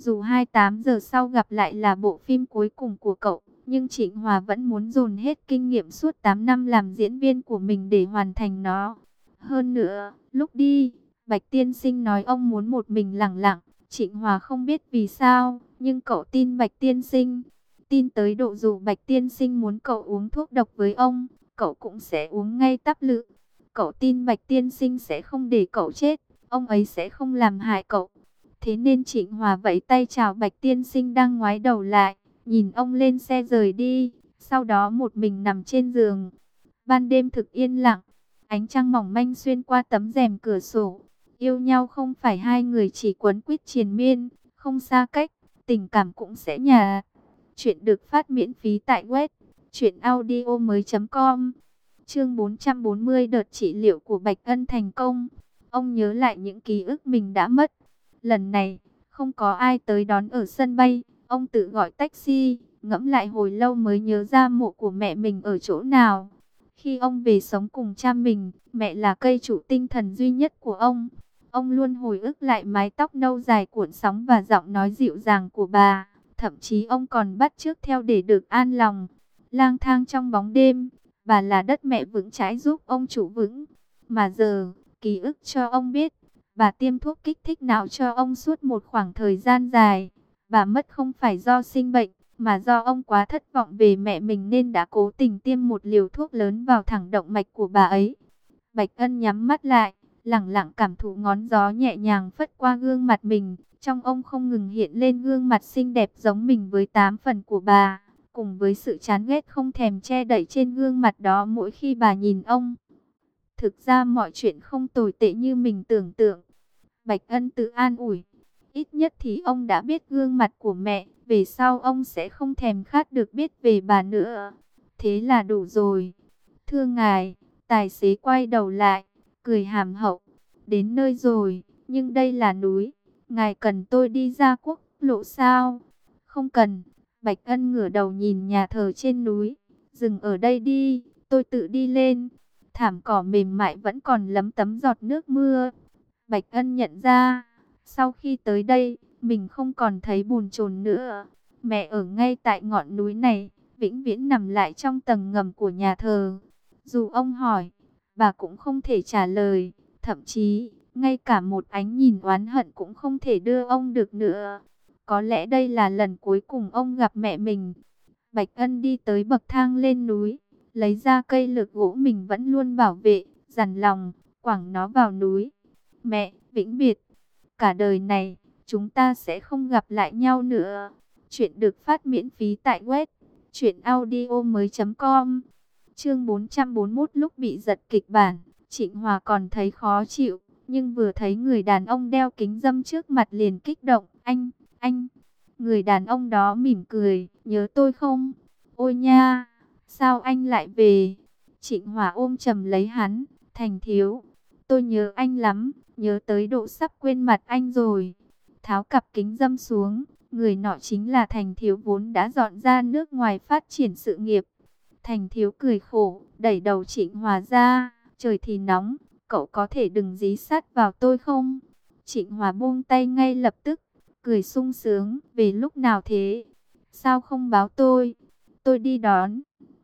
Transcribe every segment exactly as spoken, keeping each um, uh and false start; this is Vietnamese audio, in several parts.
Dù hai mươi tám giờ sau gặp lại là bộ phim cuối cùng của cậu, nhưng Trịnh Hòa vẫn muốn dồn hết kinh nghiệm suốt tám năm làm diễn viên của mình để hoàn thành nó. Hơn nữa, lúc đi, Bạch Tiên Sinh nói ông muốn một mình lặng lặng. Trịnh Hòa không biết vì sao, nhưng cậu tin Bạch Tiên Sinh. Tin tới độ dù Bạch Tiên Sinh muốn cậu uống thuốc độc với ông, cậu cũng sẽ uống ngay tắp lự. Cậu tin Bạch Tiên Sinh sẽ không để cậu chết, ông ấy sẽ không làm hại cậu. Thế nên Trịnh Hòa vẫy tay chào Bạch Tiên Sinh đang ngoái đầu lại, nhìn ông lên xe rời đi, sau đó một mình nằm trên giường. Ban đêm thực yên lặng, ánh trăng mỏng manh xuyên qua tấm rèm cửa sổ. Yêu nhau không phải hai người chỉ quấn quýt triền miên, không xa cách, tình cảm cũng sẽ nhả. Chuyện được phát miễn phí tại web truyện audio mới.com. Chương bốn trăm bốn mươi, đợt trị liệu của Bạch Ân thành công. Ông nhớ lại những ký ức mình đã mất. Lần này, không có ai tới đón ở sân bay, ông tự gọi taxi, ngẫm lại hồi lâu mới nhớ ra mộ của mẹ mình ở chỗ nào. Khi ông về sống cùng cha mình, mẹ là cây trụ tinh thần duy nhất của ông. Ông luôn hồi ức lại mái tóc nâu dài cuộn sóng và giọng nói dịu dàng của bà. Thậm chí ông còn bắt chước theo để được an lòng. Lang thang trong bóng đêm, bà là đất mẹ vững chãi giúp ông trụ vững. Mà giờ, ký ức cho ông biết, bà tiêm thuốc kích thích não cho ông suốt một khoảng thời gian dài. Bà mất không phải do sinh bệnh, mà do ông quá thất vọng về mẹ mình nên đã cố tình tiêm một liều thuốc lớn vào thẳng động mạch của bà ấy. Bạch Ân nhắm mắt lại, lẳng lặng cảm thụ ngón gió nhẹ nhàng phất qua gương mặt mình. Trong ông không ngừng hiện lên gương mặt xinh đẹp giống mình với tám phần của bà, cùng với sự chán ghét không thèm che đậy trên gương mặt đó mỗi khi bà nhìn ông. Thực ra mọi chuyện không tồi tệ như mình tưởng tượng. Bạch Ân tự an ủi. Ít nhất thì ông đã biết gương mặt của mẹ, về sau ông sẽ không thèm khát được biết về bà nữa. Thế là đủ rồi. Thưa ngài, tài xế quay đầu lại, cười hàm hậu. Đến nơi rồi, nhưng đây là núi. Ngài cần tôi đi ra quốc lộ sao? Không cần. Bạch Ân ngửa đầu nhìn nhà thờ trên núi. Dừng ở đây đi, tôi tự đi lên. Thảm cỏ mềm mại vẫn còn lấm tấm giọt nước mưa. Bạch Ân nhận ra, sau khi tới đây, mình không còn thấy bùn chồn nữa. Mẹ ở ngay tại ngọn núi này, vĩnh viễn nằm lại trong tầng ngầm của nhà thờ. Dù ông hỏi, bà cũng không thể trả lời. Thậm chí, ngay cả một ánh nhìn oán hận cũng không thể đưa ông được nữa. Có lẽ đây là lần cuối cùng ông gặp mẹ mình. Bạch Ân đi tới bậc thang lên núi, lấy ra cây lược gỗ mình vẫn luôn bảo vệ, dằn lòng, quẳng nó vào núi. Mẹ, vĩnh biệt, cả đời này, chúng ta sẽ không gặp lại nhau nữa. Chuyện được phát miễn phí tại web truyện audio mới.com. Chương bốn trăm bốn mươi mốt, lúc bị giật kịch bản, Trịnh Hòa còn thấy khó chịu, nhưng vừa thấy người đàn ông đeo kính râm trước mặt liền kích động. Anh, anh, người đàn ông đó mỉm cười, nhớ tôi không? Ôi nha, sao anh lại về? Trịnh Hòa ôm chầm lấy hắn, Thành thiếu, tôi nhớ anh lắm, nhớ tới độ sắp quên mặt anh rồi. Tháo cặp kính râm xuống, người nọ chính là Thành thiếu vốn đã dọn ra nước ngoài phát triển sự nghiệp. Thành thiếu cười khổ, đẩy đầu Trịnh Hòa ra, trời thì nóng, cậu có thể đừng dí sát vào tôi không? Trịnh Hòa buông tay ngay lập tức, cười sung sướng, về lúc nào thế? Sao không báo tôi? Tôi đi đón.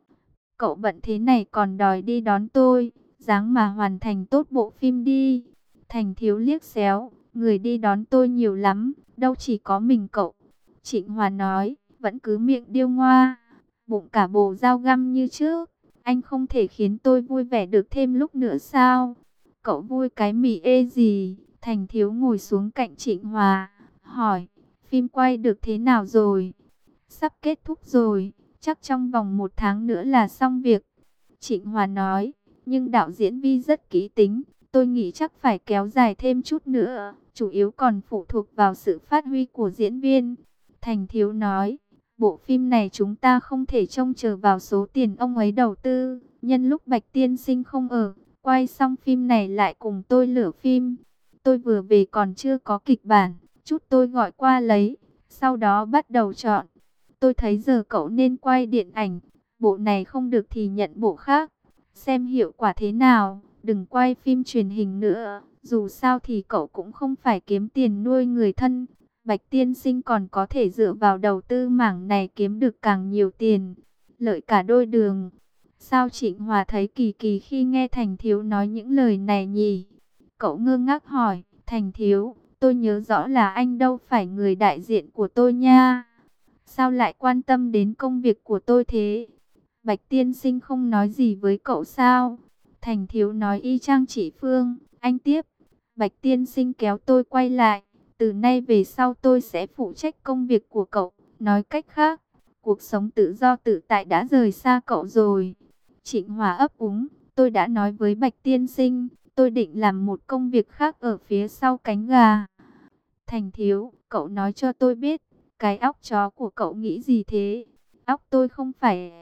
Cậu bận thế này còn đòi đi đón tôi, dáng mà hoàn thành tốt bộ phim đi. Thành thiếu liếc xéo, người đi đón tôi nhiều lắm, đâu chỉ có mình cậu. Trịnh Hòa nói, vẫn cứ miệng điêu ngoa, bụng cả bồ dao găm như trước. Anh không thể khiến tôi vui vẻ được thêm lúc nữa sao? Cậu vui cái mỉ ê gì? Thành thiếu ngồi xuống cạnh Trịnh Hòa, hỏi, phim quay được thế nào rồi? Sắp kết thúc rồi, chắc trong vòng một tháng nữa là xong việc. Trịnh Hòa nói, nhưng đạo diễn Vi rất kỹ tính, tôi nghĩ chắc phải kéo dài thêm chút nữa, chủ yếu còn phụ thuộc vào sự phát huy của diễn viên. Thành thiếu nói, bộ phim này chúng ta không thể trông chờ vào số tiền ông ấy đầu tư, nhân lúc Bạch tiên sinh không ở, quay xong phim này lại cùng tôi lửa phim. Tôi vừa về còn chưa có kịch bản, chút tôi gọi qua lấy, sau đó bắt đầu chọn. Tôi thấy giờ cậu nên quay điện ảnh, bộ này không được thì nhận bộ khác, xem hiệu quả thế nào, đừng quay phim truyền hình nữa, dù sao thì cậu cũng không phải kiếm tiền nuôi người thân, Bạch tiên sinh còn có thể dựa vào đầu tư mảng này kiếm được càng nhiều tiền, lợi cả đôi đường. Sao Trịnh Hòa thấy kỳ kỳ khi nghe Thành Thiếu nói những lời này nhỉ? Cậu ngơ ngác hỏi, Thành Thiếu, tôi nhớ rõ là anh đâu phải người đại diện của tôi nha. Sao lại quan tâm đến công việc của tôi thế? Bạch tiên sinh không nói gì với cậu sao? Thành Thiếu nói y chang chỉ Phương. Anh tiếp, Bạch tiên sinh kéo tôi quay lại. Từ nay về sau tôi sẽ phụ trách công việc của cậu. Nói cách khác, cuộc sống tự do tự tại đã rời xa cậu rồi. Trịnh Hòa ấp úng, tôi đã nói với Bạch tiên sinh, tôi định làm một công việc khác ở phía sau cánh gà. Thành Thiếu, cậu nói cho tôi biết, cái óc chó của cậu nghĩ gì thế? Óc tôi không phải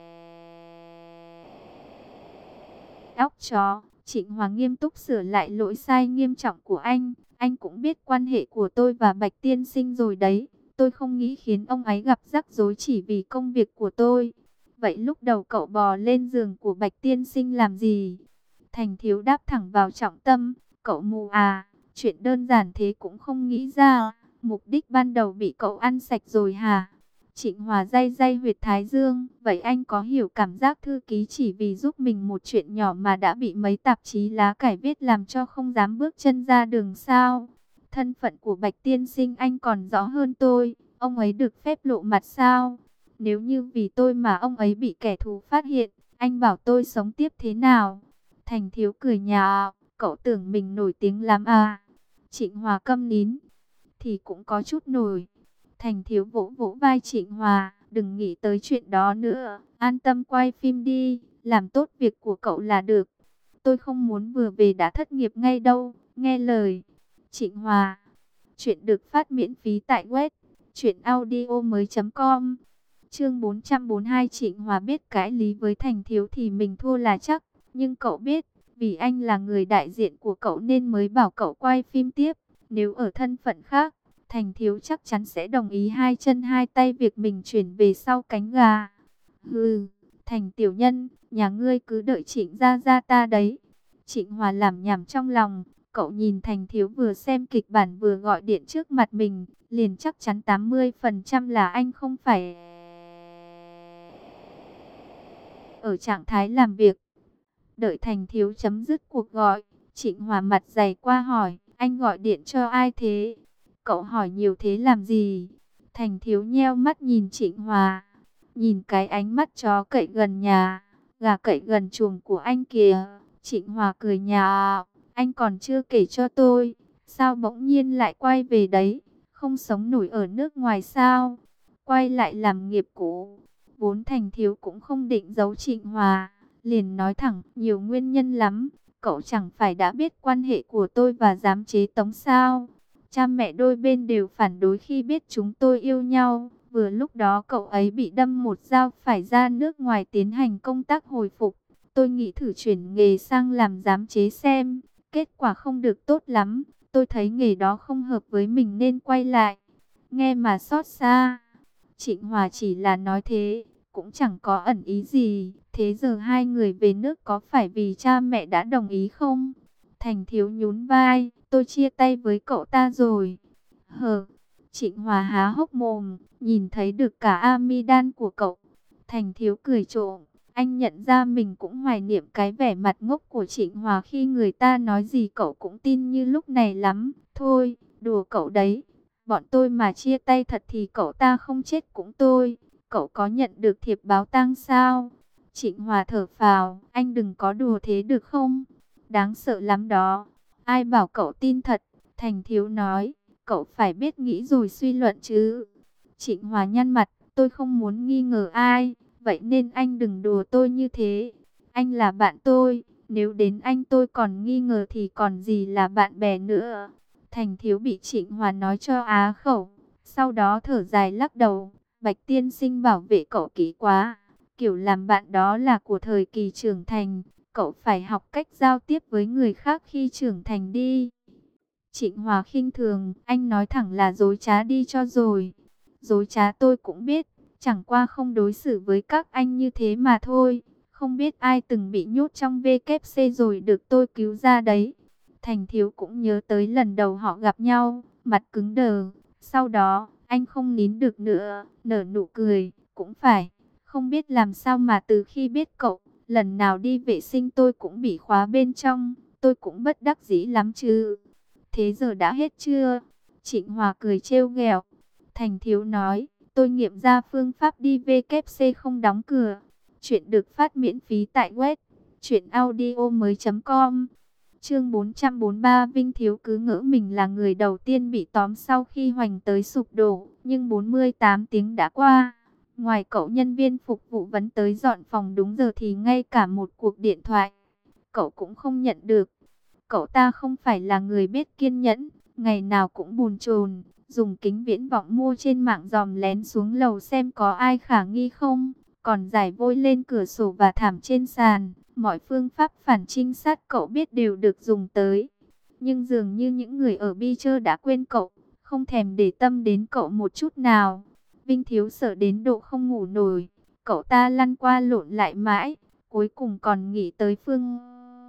óc chó. Trịnh Hòa nghiêm túc sửa lại lỗi sai nghiêm trọng của anh. Anh cũng biết quan hệ của tôi và Bạch tiên sinh rồi đấy. Tôi không nghĩ khiến ông ấy gặp rắc rối chỉ vì công việc của tôi. Vậy lúc đầu cậu bò lên giường của Bạch tiên sinh làm gì? Thành Thiếu đáp thẳng vào trọng tâm. Cậu mù à? Chuyện đơn giản thế cũng không nghĩ ra. Mục đích ban đầu bị cậu ăn sạch rồi hả? Trịnh Hòa day day huyệt thái dương. Vậy anh có hiểu cảm giác thư ký chỉ vì giúp mình một chuyện nhỏ mà đã bị mấy tạp chí lá cải viết làm cho không dám bước chân ra đường sao? Thân phận của Bạch tiên sinh anh còn rõ hơn tôi. Ông ấy được phép lộ mặt sao? Nếu như vì tôi mà ông ấy bị kẻ thù phát hiện, anh bảo tôi sống tiếp thế nào? Thành Thiếu cười nhạo, cậu tưởng mình nổi tiếng lắm à? Trịnh Hòa câm nín, thì cũng có chút nổi. Thành Thiếu vỗ vỗ vai Trịnh Hòa, đừng nghĩ tới chuyện đó nữa, an tâm quay phim đi, làm tốt việc của cậu là được. Tôi không muốn vừa về đã thất nghiệp ngay đâu, nghe lời. Trịnh Hòa, chuyện được phát miễn phí tại web truyện audio mới chấm com. Chương bốn trăm bốn mươi hai. Trịnh Hòa biết cãi lý với Thành Thiếu thì mình thua là chắc, nhưng cậu biết, vì anh là người đại diện của cậu nên mới bảo cậu quay phim tiếp. Nếu ở thân phận khác, Thành Thiếu chắc chắn sẽ đồng ý hai chân hai tay việc mình chuyển về sau cánh gà. Hừ, Thành tiểu nhân, nhà ngươi cứ đợi Trịnh gia gia ta đấy. Trịnh Hòa làm nhảm trong lòng, cậu nhìn Thành Thiếu vừa xem kịch bản vừa gọi điện trước mặt mình, liền chắc chắn tám mươi phần trăm là anh không phải ở trạng thái làm việc. Đợi Thành Thiếu chấm dứt cuộc gọi, Trịnh Hòa mặt dày qua hỏi, anh gọi điện cho ai thế? Cậu hỏi nhiều thế làm gì? Thành Thiếu nheo mắt nhìn Trịnh Hòa, nhìn cái ánh mắt chó cậy gần nhà, gà cậy gần chuồng của anh kìa. Trịnh Hòa cười nhạo, anh còn chưa kể cho tôi, sao bỗng nhiên lại quay về đấy? Không sống nổi ở nước ngoài sao? Quay lại làm nghiệp cũ. Vốn Thành Thiếu cũng không định giấu Trịnh Hòa, liền nói thẳng, nhiều nguyên nhân lắm. Cậu chẳng phải đã biết quan hệ của tôi và giám chế Tống sao? Cha mẹ đôi bên đều phản đối khi biết chúng tôi yêu nhau. Vừa lúc đó cậu ấy bị đâm một dao phải ra nước ngoài tiến hành công tác hồi phục. Tôi nghĩ thử chuyển nghề sang làm giám chế xem. Kết quả không được tốt lắm. Tôi thấy nghề đó không hợp với mình nên quay lại. Nghe mà xót xa. Trịnh Hòa chỉ là nói thế, cũng chẳng có ẩn ý gì. Thế giờ hai người về nước có phải vì cha mẹ đã đồng ý không? Thành Thiếu nhún vai, tôi chia tay với cậu ta rồi. Hờ, Trịnh Hòa há hốc mồm, nhìn thấy được cả amidan của cậu. Thành Thiếu cười trộm, anh nhận ra mình cũng hoài niệm cái vẻ mặt ngốc của Trịnh Hòa khi người ta nói gì cậu cũng tin như lúc này lắm. Thôi, đùa cậu đấy. Bọn tôi mà chia tay thật thì cậu ta không chết cũng tôi. Cậu có nhận được thiệp báo tang sao? Trịnh Hòa thở phào, anh đừng có đùa thế được không? Đáng sợ lắm đó. Ai bảo cậu tin thật? Thành Thiếu nói, cậu phải biết nghĩ rồi suy luận chứ. Trịnh Hòa nhăn mặt, tôi không muốn nghi ngờ ai, vậy nên anh đừng đùa tôi như thế. Anh là bạn tôi, nếu đến anh tôi còn nghi ngờ thì còn gì là bạn bè nữa. Thành Thiếu bị Trịnh Hòa nói cho á khẩu, sau đó thở dài lắc đầu. Bạch tiên sinh bảo vệ cậu kỹ quá, kiểu làm bạn đó là của thời kỳ trưởng thành, cậu phải học cách giao tiếp với người khác khi trưởng thành đi. Trịnh Hòa khinh thường, anh nói thẳng là dối trá đi cho rồi. Dối trá tôi cũng biết, chẳng qua không đối xử với các anh như thế mà thôi. Không biết ai từng bị nhốt trong vê kép xê rồi được tôi cứu ra đấy. Thành Thiếu cũng nhớ tới lần đầu họ gặp nhau, mặt cứng đờ. Sau đó, anh không nín được nữa, nở nụ cười. Cũng phải, không biết làm sao mà từ khi biết cậu, lần nào đi vệ sinh tôi cũng bị khóa bên trong. Tôi cũng bất đắc dĩ lắm chứ. Thế giờ đã hết chưa? Trịnh Hòa cười trêu ghẹo. Thành Thiếu nói, tôi nghiệm ra phương pháp đi vê kép xê không đóng cửa. Chuyện được phát miễn phí tại web truyện audio mới chấm com. Chương bốn trăm bốn mươi ba. Vinh Thiếu cứ ngỡ mình là người đầu tiên bị tóm sau khi Hoành tới sụp đổ. Nhưng bốn mươi tám tiếng đã qua. Ngoài cậu nhân viên phục vụ vẫn tới dọn phòng đúng giờ thì ngay cả một cuộc điện thoại cậu cũng không nhận được. Cậu ta không phải là người biết kiên nhẫn, ngày nào cũng bồn chồn, dùng kính viễn vọng mua trên mạng dòm lén xuống lầu xem có ai khả nghi không, còn rải vôi lên cửa sổ và thảm trên sàn. Mọi phương pháp phản trinh sát cậu biết đều được dùng tới. Nhưng dường như những người ở Beecher đã quên cậu, không thèm để tâm đến cậu một chút nào. Vinh Thiếu sợ đến độ không ngủ nổi, cậu ta lăn qua lộn lại mãi, cuối cùng còn nghĩ tới phương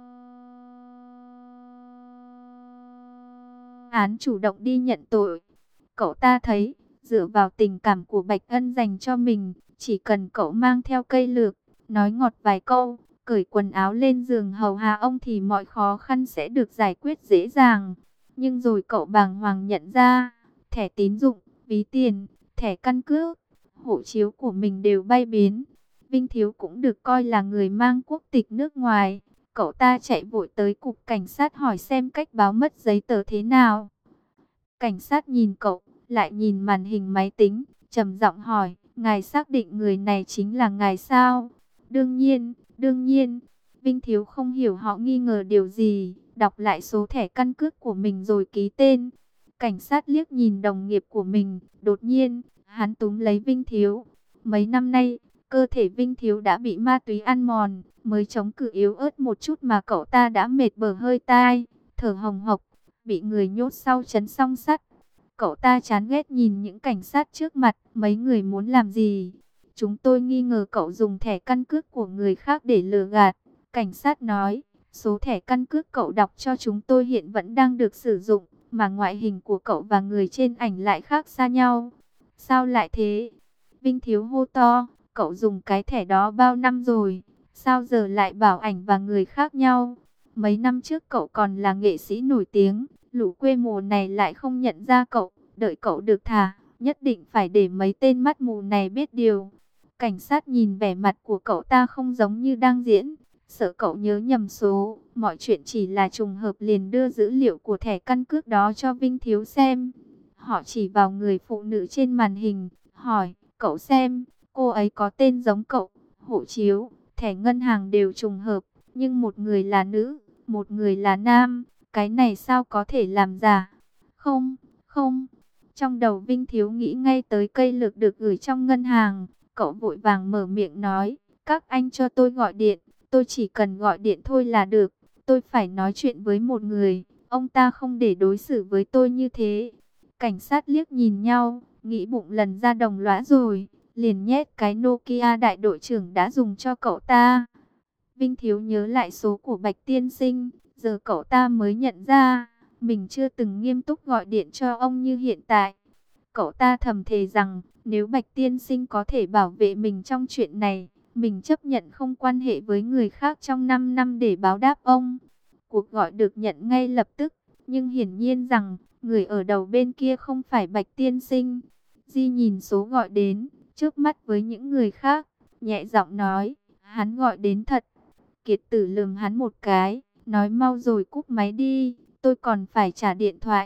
án chủ động đi nhận tội. Cậu ta thấy, dựa vào tình cảm của Bạch Ân dành cho mình, chỉ cần cậu mang theo cây lược, nói ngọt vài câu, cởi quần áo lên giường hầu hạ ông thì mọi khó khăn sẽ được giải quyết dễ dàng. Nhưng rồi cậu bàng hoàng nhận ra, thẻ tín dụng, ví tiền, thẻ căn cước, hộ chiếu của mình đều bay biến. Vinh Thiếu cũng được coi là người mang quốc tịch nước ngoài. Cậu ta chạy vội tới cục cảnh sát hỏi xem cách báo mất giấy tờ thế nào. Cảnh sát nhìn cậu, lại nhìn màn hình máy tính, trầm giọng hỏi, ngài xác định người này chính là ngài sao? Đương nhiên, đương nhiên. Vinh Thiếu không hiểu họ nghi ngờ điều gì, đọc lại số thẻ căn cước của mình rồi ký tên. Cảnh sát liếc nhìn đồng nghiệp của mình, đột nhiên, hắn túm lấy Vinh Thiếu. Mấy năm nay, cơ thể Vinh Thiếu đã bị ma túy ăn mòn, mới chống cự yếu ớt một chút mà cậu ta đã mệt bở hơi tai, thở hồng hộc, bị người nhốt sau trấn song sắt. Cậu ta chán ghét nhìn những cảnh sát trước mặt, mấy người muốn làm gì? Chúng tôi nghi ngờ cậu dùng thẻ căn cước của người khác để lừa gạt. Cảnh sát nói, số thẻ căn cước cậu đọc cho chúng tôi hiện vẫn đang được sử dụng, mà ngoại hình của cậu và người trên ảnh lại khác xa nhau. Sao lại thế? Vinh Thiếu hô to, cậu dùng cái thẻ đó bao năm rồi, sao giờ lại bảo ảnh và người khác nhau? Mấy năm trước cậu còn là nghệ sĩ nổi tiếng, lũ quê mùa này lại không nhận ra cậu, đợi cậu được thả, nhất định phải để mấy tên mắt mù này biết điều. Cảnh sát nhìn vẻ mặt của cậu ta không giống như đang diễn, sợ cậu nhớ nhầm số, mọi chuyện chỉ là trùng hợp liền đưa dữ liệu của thẻ căn cước đó cho Vinh Thiếu xem. Họ chỉ vào người phụ nữ trên màn hình, hỏi, cậu xem, cô ấy có tên giống cậu, hộ chiếu, thẻ ngân hàng đều trùng hợp, nhưng một người là nữ, một người là nam, cái này sao có thể làm giả? Không, không. Trong đầu Vinh Thiếu nghĩ ngay tới cây lược được gửi trong ngân hàng, cậu vội vàng mở miệng nói, các anh cho tôi gọi điện, tôi chỉ cần gọi điện thôi là được, tôi phải nói chuyện với một người, ông ta không để đối xử với tôi như thế. Cảnh sát liếc nhìn nhau, nghĩ bụng lần ra đồng lõa rồi, liền nhét cái Nokia đại đội trưởng đã dùng cho cậu ta. Vinh Thiếu nhớ lại số của Bạch Tiên Sinh, giờ cậu ta mới nhận ra, mình chưa từng nghiêm túc gọi điện cho ông như hiện tại. Cậu ta thầm thề rằng, nếu Bạch Tiên Sinh có thể bảo vệ mình trong chuyện này, mình chấp nhận không quan hệ với người khác trong năm năm để báo đáp ông. Cuộc gọi được nhận ngay lập tức, nhưng hiển nhiên rằng, người ở đầu bên kia không phải Bạch Tiên Sinh. Di nhìn số gọi đến, trước mắt với những người khác, nhẹ giọng nói, hắn gọi đến thật. Kiệt Tử lườm hắn một cái, nói mau rồi cúp máy đi, tôi còn phải trả điện thoại.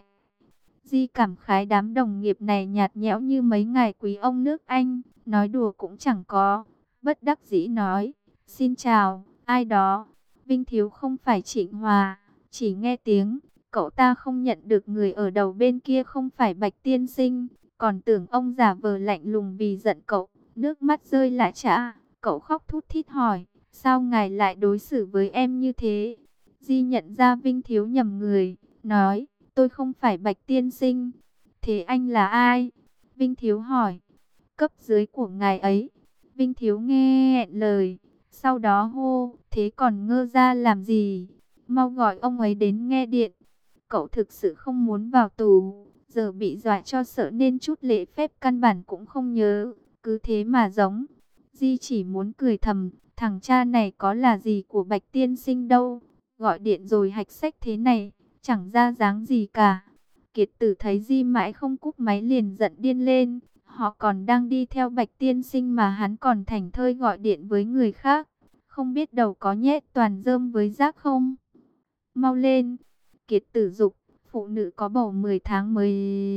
Di cảm khái đám đồng nghiệp này nhạt nhẽo như mấy ngài quý ông nước Anh, nói đùa cũng chẳng có. Bất đắc dĩ nói, xin chào, ai đó? Vinh Thiếu không phải Trịnh Hòa, chỉ nghe tiếng, cậu ta không nhận được người ở đầu bên kia không phải Bạch Tiên Sinh, còn tưởng ông giả vờ lạnh lùng vì giận cậu, nước mắt rơi lã chã, cậu khóc thút thít hỏi, sao ngài lại đối xử với em như thế? Di nhận ra Vinh Thiếu nhầm người, nói, tôi không phải Bạch Tiên Sinh. Thế anh là ai? Vinh Thiếu hỏi, cấp dưới của ngài ấy. Vinh Thiếu nghe hẹn lời, sau đó hô, thế còn ngơ ra làm gì? Mau gọi ông ấy đến nghe điện. Cậu thực sự không muốn vào tù. giờ bị dọa cho sợ nên chút lễ phép căn bản cũng không nhớ, cứ thế mà giống. Di chỉ muốn cười thầm, thằng cha này có là gì của Bạch tiên sinh đâu, gọi điện rồi hạch sách thế này, chẳng ra dáng gì cả. Kiệt Tử thấy Di mãi không cúp máy liền giận điên lên, họ còn đang đi theo Bạch tiên sinh mà hắn còn thảnh thơi gọi điện với người khác, không biết đầu có nhét toàn rơm với rác không. Mau lên, Kiệt Tử giục, phụ nữ có bầu mười tháng mới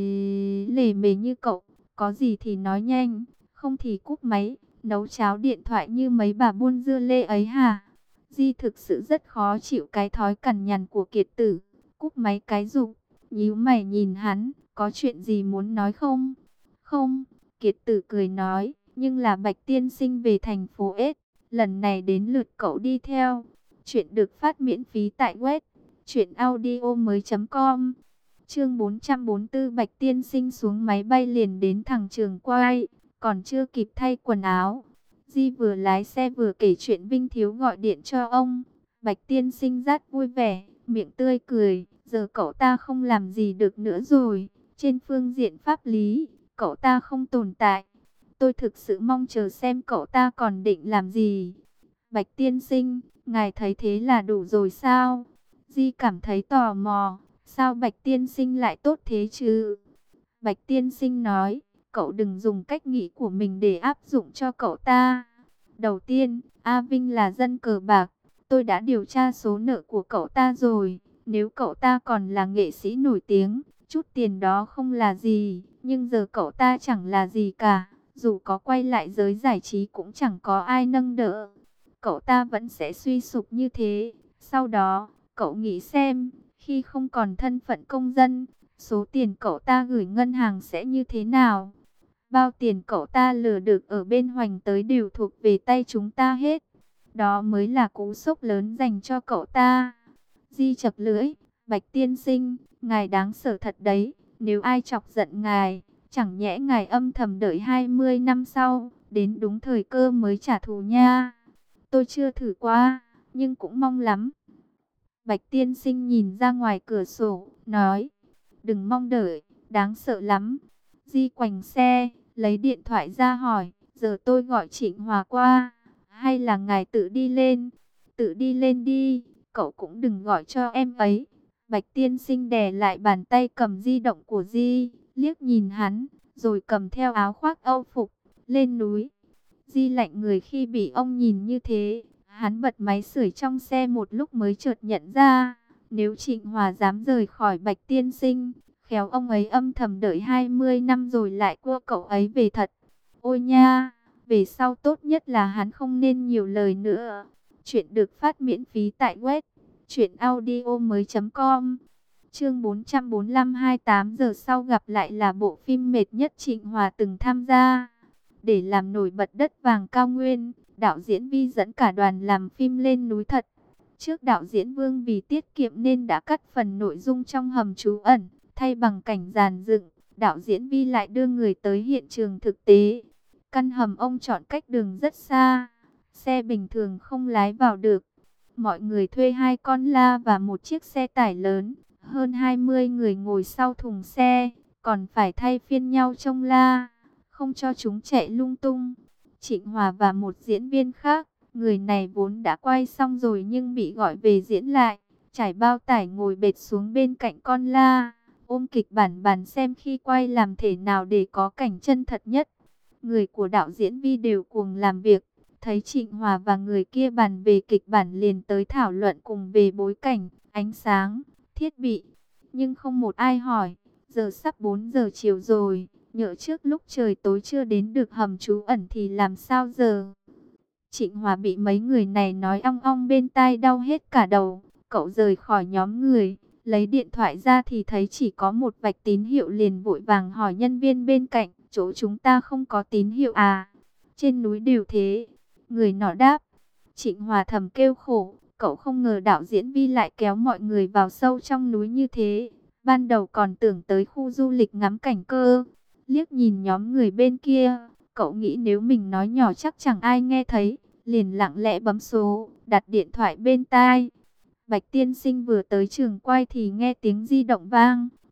lề mề như cậu, có gì thì nói nhanh, không thì cúp máy, nấu cháo điện thoại như mấy bà buôn dưa lê ấy hả? Di thực sự rất khó chịu cái thói cằn nhằn của Kiệt Tử, cúp máy cái giục, nhíu mày nhìn hắn, có chuyện gì muốn nói không? Không, Kiệt Tử cười nói, nhưng là Bạch tiên sinh về thành phố S, lần này đến lượt cậu đi theo. Chuyện được phát miễn phí tại web truyện audio mới chấm com. Chương bốn trăm bốn mươi tư, Bạch tiên sinh xuống máy bay liền đến thẳng trường quay, còn chưa kịp thay quần áo. Di vừa lái xe vừa kể chuyện Vinh Thiếu gọi điện cho ông. Bạch tiên sinh rất vui vẻ, miệng tươi cười, giờ cậu ta không làm gì được nữa rồi. Trên phương diện pháp lý, cậu ta không tồn tại. Tôi thực sự mong chờ xem cậu ta còn định làm gì. Bạch tiên sinh, ngài thấy thế là đủ rồi sao? Di cảm thấy tò mò, sao Bạch tiên sinh lại tốt thế chứ? Bạch tiên sinh nói, cậu đừng dùng cách nghĩ của mình để áp dụng cho cậu ta. Đầu tiên, A Vinh là dân cờ bạc, tôi đã điều tra số nợ của cậu ta rồi. Nếu cậu ta còn là nghệ sĩ nổi tiếng, chút tiền đó không là gì, nhưng giờ cậu ta chẳng là gì cả. Dù có quay lại giới giải trí cũng chẳng có ai nâng đỡ. Cậu ta vẫn sẽ suy sụp như thế. Sau đó, cậu nghĩ xem, khi không còn thân phận công dân, số tiền cậu ta gửi ngân hàng sẽ như thế nào? Bao tiền cậu ta lừa được ở bên Hoành tới đều thuộc về tay chúng ta hết. Đó mới là cú sốc lớn dành cho cậu ta. Di chập lưỡi, Bạch tiên sinh, ngài đáng sợ thật đấy. Nếu ai chọc giận ngài, chẳng nhẽ ngài âm thầm đợi hai mươi năm sau, đến đúng thời cơ mới trả thù nha. Tôi chưa thử qua, nhưng cũng mong lắm. Bạch tiên sinh nhìn ra ngoài cửa sổ, nói, đừng mong đợi, đáng sợ lắm. Di quành xe, lấy điện thoại ra hỏi, giờ tôi gọi Trịnh Hòa qua, hay là ngài tự đi lên? Tự đi lên đi, cậu cũng đừng gọi cho em ấy. Bạch tiên sinh đè lại bàn tay cầm di động của Di, liếc nhìn hắn, rồi cầm theo áo khoác âu phục, lên núi. Di lạnh người khi bị ông nhìn như thế, hắn bật máy sưởi trong xe một lúc mới chợt nhận ra, nếu Trịnh Hòa dám rời khỏi Bạch tiên sinh, khéo ông ấy âm thầm đợi hai mươi năm rồi lại cua cậu ấy về thật. Ôi nha, về sau tốt nhất là hắn không nên nhiều lời nữa. Chuyện được phát miễn phí tại web truyện audio mới chấm com. Chương bốn trăm bốn mươi lăm, hai mươi tám giờ sau gặp lại là bộ phim mệt nhất Trịnh Hòa từng tham gia. Để làm nổi bật đất vàng cao nguyên, đạo diễn Vi dẫn cả đoàn làm phim lên núi thật. Trước đạo diễn Vương vì tiết kiệm nên đã cắt phần nội dung trong hầm trú ẩn, thay bằng cảnh dàn dựng. Đạo diễn Vi lại đưa người tới hiện trường thực tế. Căn hầm ông chọn cách đường rất xa, xe bình thường không lái vào được. Mọi người thuê hai con la và một chiếc xe tải lớn, hơn hai mươi người ngồi sau thùng xe, còn phải thay phiên nhau trông la, không cho chúng chạy lung tung. Trịnh Hòa và một diễn viên khác, người này vốn đã quay xong rồi nhưng bị gọi về diễn lại, trải bao tải ngồi bệt xuống bên cạnh con la, ôm kịch bản bàn xem khi quay làm thế nào để có cảnh chân thật nhất. Người của đạo diễn Vi đều cuồng làm việc, thấy Trịnh Hòa và người kia bàn về kịch bản liền tới thảo luận cùng về bối cảnh, ánh sáng, thiết bị. Nhưng không một ai hỏi, giờ sắp bốn giờ chiều rồi, nhỡ trước lúc trời tối chưa đến được hầm trú ẩn thì làm sao giờ? Trịnh Hòa bị mấy người này nói ong ong bên tai đau hết cả đầu. Cậu rời khỏi nhóm người, lấy điện thoại ra thì thấy chỉ có một vạch tín hiệu, liền vội vàng hỏi nhân viên bên cạnh, chỗ chúng ta không có tín hiệu à? Trên núi đều thế. Người nọ đáp. Trịnh Hòa thầm kêu khổ, cậu không ngờ đạo diễn Vi lại kéo mọi người vào sâu trong núi như thế. Ban đầu còn tưởng tới khu du lịch ngắm cảnh cơ. Liếc nhìn nhóm người bên kia, cậu nghĩ nếu mình nói nhỏ chắc chẳng ai nghe thấy, liền lặng lẽ bấm số, đặt điện thoại bên tai. Bạch tiên sinh vừa tới trường quay thì nghe tiếng di động vang,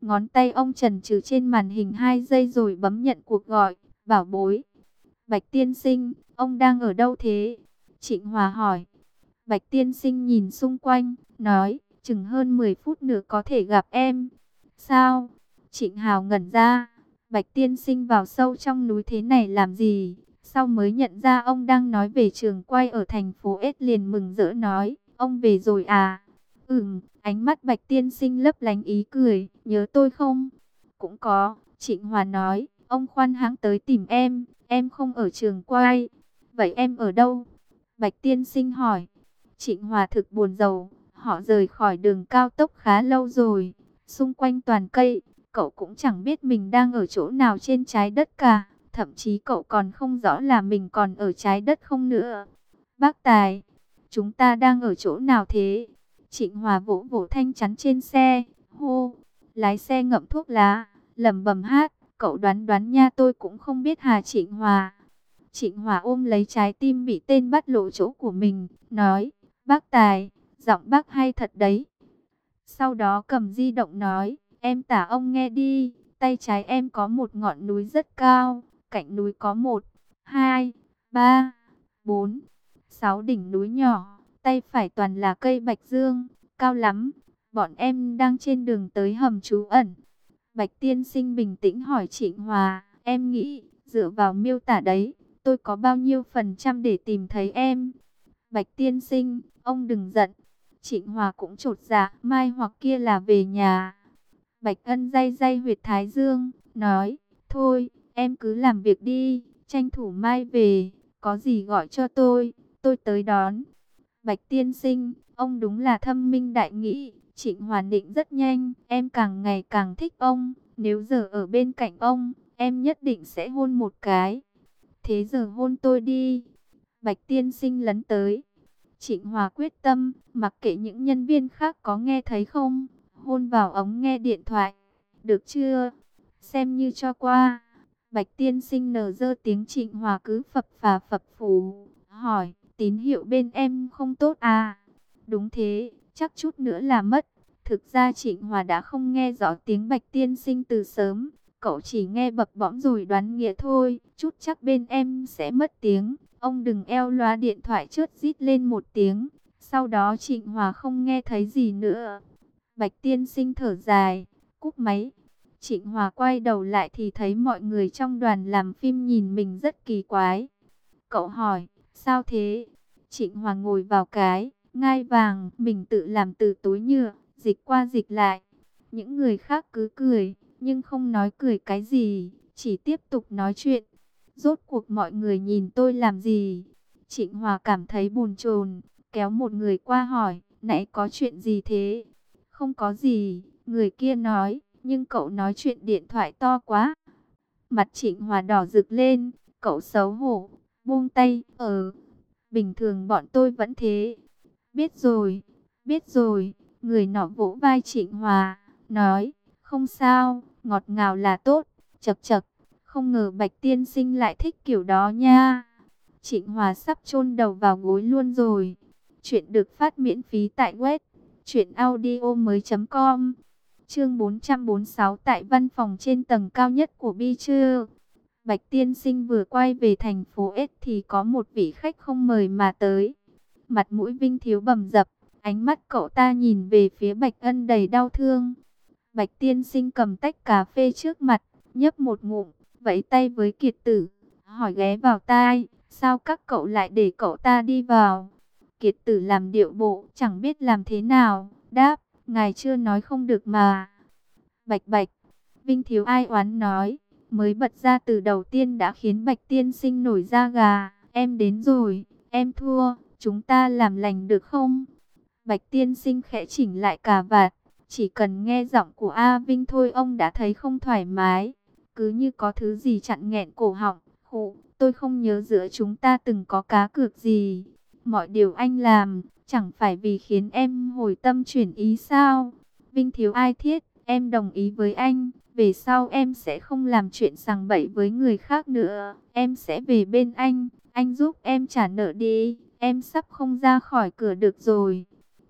Ngón tay ông chần chừ trên màn hình hai giây rồi bấm nhận cuộc gọi. Bảo bối. Bạch tiên sinh, ông đang ở đâu thế? Trịnh Hòa hỏi. Bạch tiên sinh nhìn xung quanh, nói, chừng hơn mười phút nữa có thể gặp em. Sao? Trịnh Hào ngẩn ra. Bạch tiên sinh vào sâu trong núi thế này làm gì? Sau mới nhận ra ông đang nói về trường quay ở thành phố S, liền mừng rỡ nói, ông về rồi à? Ừm, ánh mắt Bạch tiên sinh lấp lánh ý cười, nhớ tôi không? Cũng có, Trịnh Hòa nói, ông khoan hãng tới tìm em, em không ở trường quay. Vậy em ở đâu? Bạch tiên sinh hỏi. Trịnh Hòa thực buồn rầu, họ rời khỏi đường cao tốc khá lâu rồi, xung quanh toàn cây, cậu cũng chẳng biết mình đang ở chỗ nào trên trái đất cả, thậm chí cậu còn không rõ là mình còn ở trái đất không nữa. Bác Tài, chúng ta đang ở chỗ nào thế? Trịnh Hòa vỗ vỗ thanh chắn trên xe, hô, lái xe ngậm thuốc lá, lẩm bẩm hát, cậu đoán đoán nha, tôi cũng không biết hà Trịnh Hòa. Trịnh Hòa ôm lấy trái tim bị tên bắt lộ chỗ của mình, nói, bác Tài, giọng bác hay thật đấy. Sau đó cầm di động nói, em tả ông nghe đi, tay trái em có một ngọn núi rất cao, cạnh núi có một, hai, ba, bốn, sáu đỉnh núi nhỏ, tay phải toàn là cây bạch dương, cao lắm, bọn em đang trên đường tới hầm trú ẩn. Bạch tiên sinh bình tĩnh hỏi Trịnh Hòa, em nghĩ, dựa vào miêu tả đấy, tôi có bao nhiêu phần trăm để tìm thấy em? Bạch tiên sinh, ông đừng giận. Trịnh Hòa cũng chột dạ, mai hoặc kia là về nhà. Bạch Ân day day huyệt thái dương, nói, thôi, em cứ làm việc đi, tranh thủ mai về, có gì gọi cho tôi, tôi tới đón. Bạch tiên sinh, ông đúng là thâm minh đại nghĩa. Trịnh Hòa định rất nhanh, em càng ngày càng thích ông, nếu giờ ở bên cạnh ông, em nhất định sẽ hôn một cái. Thế giờ hôn tôi đi. Bạch tiên sinh lấn tới. Trịnh Hòa quyết tâm, mặc kệ những nhân viên khác có nghe thấy không, hôn vào ống nghe điện thoại. Được chưa? Xem như cho qua. Bạch tiên sinh nở dơ tiếng Trịnh Hòa cứ phập phà phập phù, hỏi, tín hiệu bên em không tốt à? Đúng thế, chắc chút nữa là mất. Thực ra Trịnh Hòa đã không nghe rõ tiếng Bạch tiên sinh từ sớm. Cậu chỉ nghe bập bõm rồi đoán nghĩa thôi, chút chắc bên em sẽ mất tiếng. Ông đừng eo loa, điện thoại chớt rít lên một tiếng. Sau đó Trịnh Hòa không nghe thấy gì nữa. Bạch tiên sinh thở dài, cúp máy. Trịnh Hòa quay đầu lại thì thấy mọi người trong đoàn làm phim nhìn mình rất kỳ quái. Cậu hỏi, sao thế? Trịnh Hòa ngồi vào cái ngai vàng mình tự làm từ túi nhựa, dịch qua dịch lại. Những người khác cứ cười, nhưng không nói cười cái gì, chỉ tiếp tục nói chuyện. Rốt cuộc mọi người nhìn tôi làm gì? Trịnh Hòa cảm thấy buồn chồn, kéo một người qua hỏi, nãy có chuyện gì thế? Không có gì, người kia nói, nhưng cậu nói chuyện điện thoại to quá. Mặt Trịnh Hòa đỏ rực lên, cậu xấu hổ, buông tay, ờ, bình thường bọn tôi vẫn thế. Biết rồi, biết rồi, người nọ vỗ vai Trịnh Hòa, nói, không sao, ngọt ngào là tốt, chật chật. Không ngờ Bạch tiên sinh lại thích kiểu đó nha. Trịnh Hòa sắp chôn đầu vào gối luôn rồi. Chuyện được phát miễn phí tại web truyện audio mới chấm com. Chương bốn trăm bốn mươi sáu, tại văn phòng trên tầng cao nhất của Beacher. Bạch tiên sinh vừa quay về thành phố S thì có một vị khách không mời mà tới. Mặt mũi Vinh Thiếu bầm dập, ánh mắt cậu ta nhìn về phía Bạch Ân đầy đau thương. Bạch tiên sinh cầm tách cà phê trước mặt, nhấp một ngụm, vẫy tay với Kiệt Tử, hỏi ghé vào tai, sao các cậu lại để cậu ta đi vào? Kiệt Tử làm điệu bộ, chẳng biết làm thế nào, đáp, ngài chưa nói không được mà. Bạch bạch, Vinh Thiếu ai oán nói, mới bật ra từ đầu tiên đã khiến Bạch tiên sinh nổi da gà, em đến rồi, em thua, chúng ta làm lành được không? Bạch tiên sinh khẽ chỉnh lại cà vạt, chỉ cần nghe giọng của A Vinh thôi ông đã thấy không thoải mái, cứ như có thứ gì chặn nghẹn cổ họng. Khụ, tôi không nhớ giữa chúng ta từng có cá cược gì. Mọi điều anh làm, chẳng phải vì khiến em hồi tâm chuyển ý sao? Vinh Thiếu ai thiết, em đồng ý với anh, về sau em sẽ không làm chuyện sằng bậy với người khác nữa. Em sẽ về bên anh, anh giúp em trả nợ đi, em sắp không ra khỏi cửa được rồi.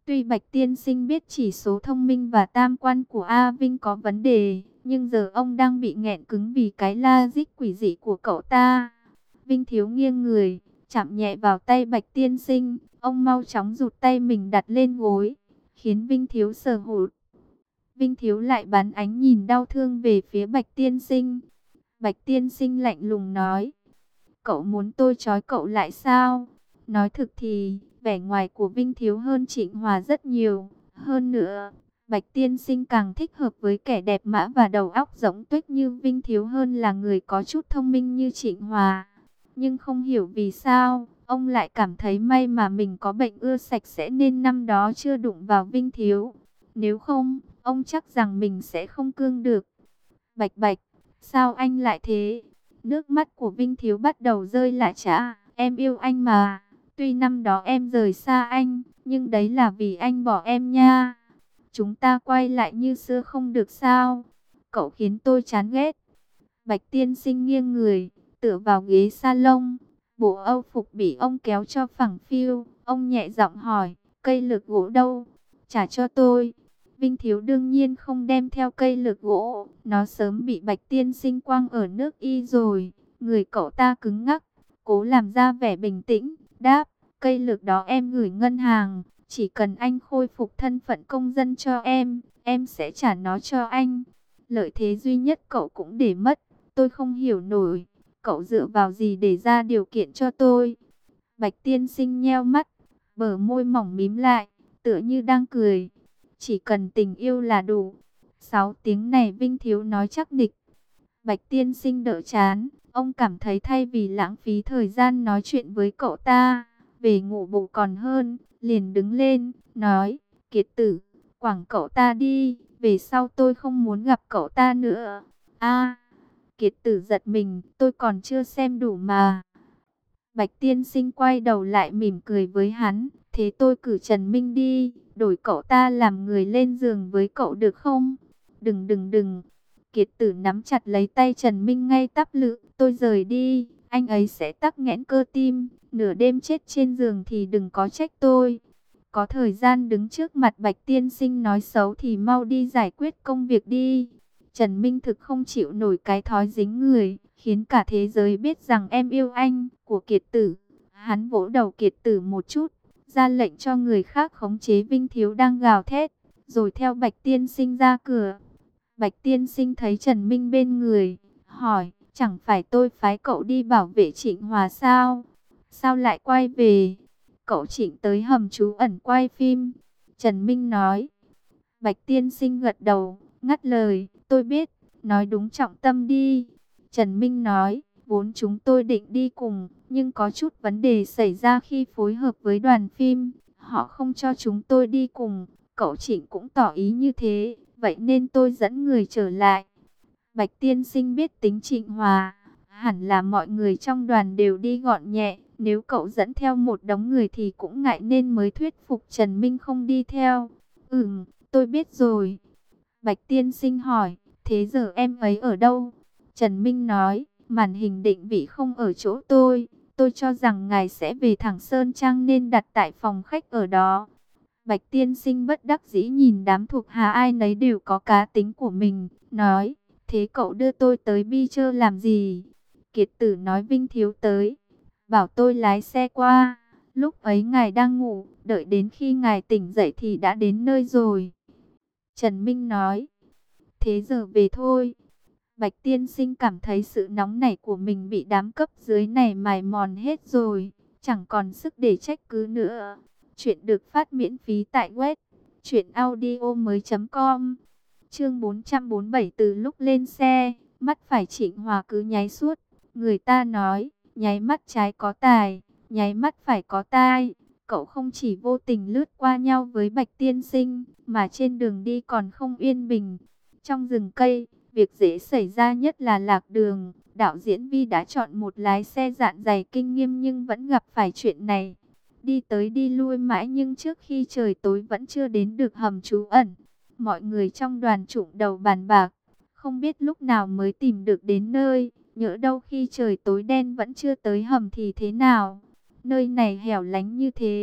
Tuy Bạch Tiên Sinh biết chỉ số thông minh và tam quan của A Vinh có vấn đề, nhưng giờ ông đang bị nghẹn cứng vì cái logic quỷ dị của cậu ta. Vinh Thiếu nghiêng người, chạm nhẹ vào tay Bạch Tiên Sinh, ông mau chóng rụt tay mình đặt lên gối, khiến Vinh Thiếu sờ hụt. Vinh Thiếu lại bắn ánh nhìn đau thương về phía Bạch Tiên Sinh. Bạch Tiên Sinh lạnh lùng nói, cậu muốn tôi trói cậu lại sao? Nói thực thì, vẻ ngoài của Vinh Thiếu hơn Trịnh Hòa rất nhiều. Hơn nữa, Bạch Tiên Sinh càng thích hợp với kẻ đẹp mã và đầu óc rỗng tuếch như Vinh Thiếu hơn là người có chút thông minh như Trịnh Hòa. Nhưng không hiểu vì sao, ông lại cảm thấy may mà mình có bệnh ưa sạch sẽ nên năm đó chưa đụng vào Vinh Thiếu. Nếu không, ông chắc rằng mình sẽ không cương được. Bạch Bạch, sao anh lại thế? Nước mắt của Vinh Thiếu bắt đầu rơi lã chã. Em yêu anh mà. Tuy năm đó em rời xa anh, nhưng đấy là vì anh bỏ em nha. Chúng ta quay lại như xưa không được sao? Cậu khiến tôi chán ghét. Bạch Tiên Sinh nghiêng người, tựa vào ghế salon. Bộ âu phục bị ông kéo cho phẳng phiu. Ông nhẹ giọng hỏi, cây lược gỗ đâu? Trả cho tôi. Vinh Thiếu đương nhiên không đem theo cây lược gỗ. Nó sớm bị Bạch Tiên Sinh quăng ở nước y rồi. Người cậu ta cứng ngắc, cố làm ra vẻ bình tĩnh, đáp, cây lược đó em gửi ngân hàng. Chỉ cần anh khôi phục thân phận công dân cho em, em sẽ trả nó cho anh. Lợi thế duy nhất cậu cũng để mất. Tôi không hiểu nổi, cậu dựa vào gì để ra điều kiện cho tôi? Bạch Tiên Sinh nheo mắt, bờ môi mỏng mím lại, tựa như đang cười. Chỉ cần tình yêu là đủ. Sáu tiếng này Vinh Thiếu nói chắc nịch. Bạch Tiên Sinh đỡ chán. Ông cảm thấy thay vì lãng phí thời gian nói chuyện với cậu ta, về ngủ bù còn hơn. Liền đứng lên, nói, Kiệt Tử, quẳng cậu ta đi. Về sau tôi không muốn gặp cậu ta nữa. A, Kiệt Tử giật mình, tôi còn chưa xem đủ mà. Bạch Tiên Sinh quay đầu lại mỉm cười với hắn. Thế tôi cử Trần Minh đi, đổi cậu ta làm người lên giường với cậu được không? Đừng đừng đừng. Kiệt Tử nắm chặt lấy tay Trần Minh ngay tắp lự. Tôi rời đi, anh ấy sẽ tắc nghẽn cơ tim. Nửa đêm chết trên giường thì đừng có trách tôi. Có thời gian đứng trước mặt Bạch Tiên Sinh nói xấu thì mau đi giải quyết công việc đi. Trần Minh thực không chịu nổi cái thói dính người, khiến cả thế giới biết rằng em yêu anh, của Kiệt Tử. Hắn vỗ đầu Kiệt Tử một chút, ra lệnh cho người khác khống chế Vinh Thiếu đang gào thét, rồi theo Bạch Tiên Sinh ra cửa. Bạch Tiên Sinh thấy Trần Minh bên người, hỏi, chẳng phải tôi phái cậu đi bảo vệ Trịnh Hòa sao? Sao lại quay về? Cậu Trịnh tới hầm trú ẩn quay phim. Trần Minh nói. Bạch Tiên Sinh gật đầu, ngắt lời, tôi biết, nói đúng trọng tâm đi. Trần Minh nói, vốn chúng tôi định đi cùng, nhưng có chút vấn đề xảy ra khi phối hợp với đoàn phim. Họ không cho chúng tôi đi cùng, cậu Trịnh cũng tỏ ý như thế, vậy nên tôi dẫn người trở lại. Bạch Tiên Sinh biết tính Trịnh Hòa, hẳn là mọi người trong đoàn đều đi gọn nhẹ. Nếu cậu dẫn theo một đống người thì cũng ngại nên mới thuyết phục Trần Minh không đi theo. Ừm, tôi biết rồi. Bạch Tiên Sinh hỏi, thế giờ em ấy ở đâu? Trần Minh nói, màn hình định vị không ở chỗ tôi. Tôi cho rằng ngài sẽ về thẳng Sơn Trang nên đặt tại phòng khách ở đó. Bạch Tiên Sinh bất đắc dĩ nhìn đám thuộc hạ ai nấy đều có cá tính của mình, nói, thế cậu đưa tôi tới Bi Chơ làm gì? Kiệt Tử nói Vinh Thiếu tới, bảo tôi lái xe qua. Lúc ấy ngài đang ngủ, đợi đến khi ngài tỉnh dậy thì đã đến nơi rồi. Trần Minh nói, thế giờ về thôi. Bạch Tiên Sinh cảm thấy sự nóng nảy của mình bị đám cấp dưới này mài mòn hết rồi, chẳng còn sức để trách cứ nữa. Chuyện được phát miễn phí tại web truyện audio mới chấm com. Chương bốn trăm bốn mươi bảy. Từ lúc lên xe, mắt phải Trịnh Hòa cứ nháy suốt. Người ta nói, nháy mắt trái có tài, nháy mắt phải có tai. Cậu không chỉ vô tình lướt qua nhau với Bạch Tiên Sinh, mà trên đường đi còn không yên bình. Trong rừng cây, việc dễ xảy ra nhất là lạc đường. Đạo diễn Vi đã chọn một lái xe dạn dày kinh nghiệm nhưng vẫn gặp phải chuyện này. Đi tới đi lui mãi nhưng trước khi trời tối vẫn chưa đến được hầm trú ẩn. Mọi người trong đoàn trụng đầu bàn bạc, không biết lúc nào mới tìm được đến nơi. Nhỡ đâu khi trời tối đen vẫn chưa tới hầm thì thế nào? Nơi này hẻo lánh như thế,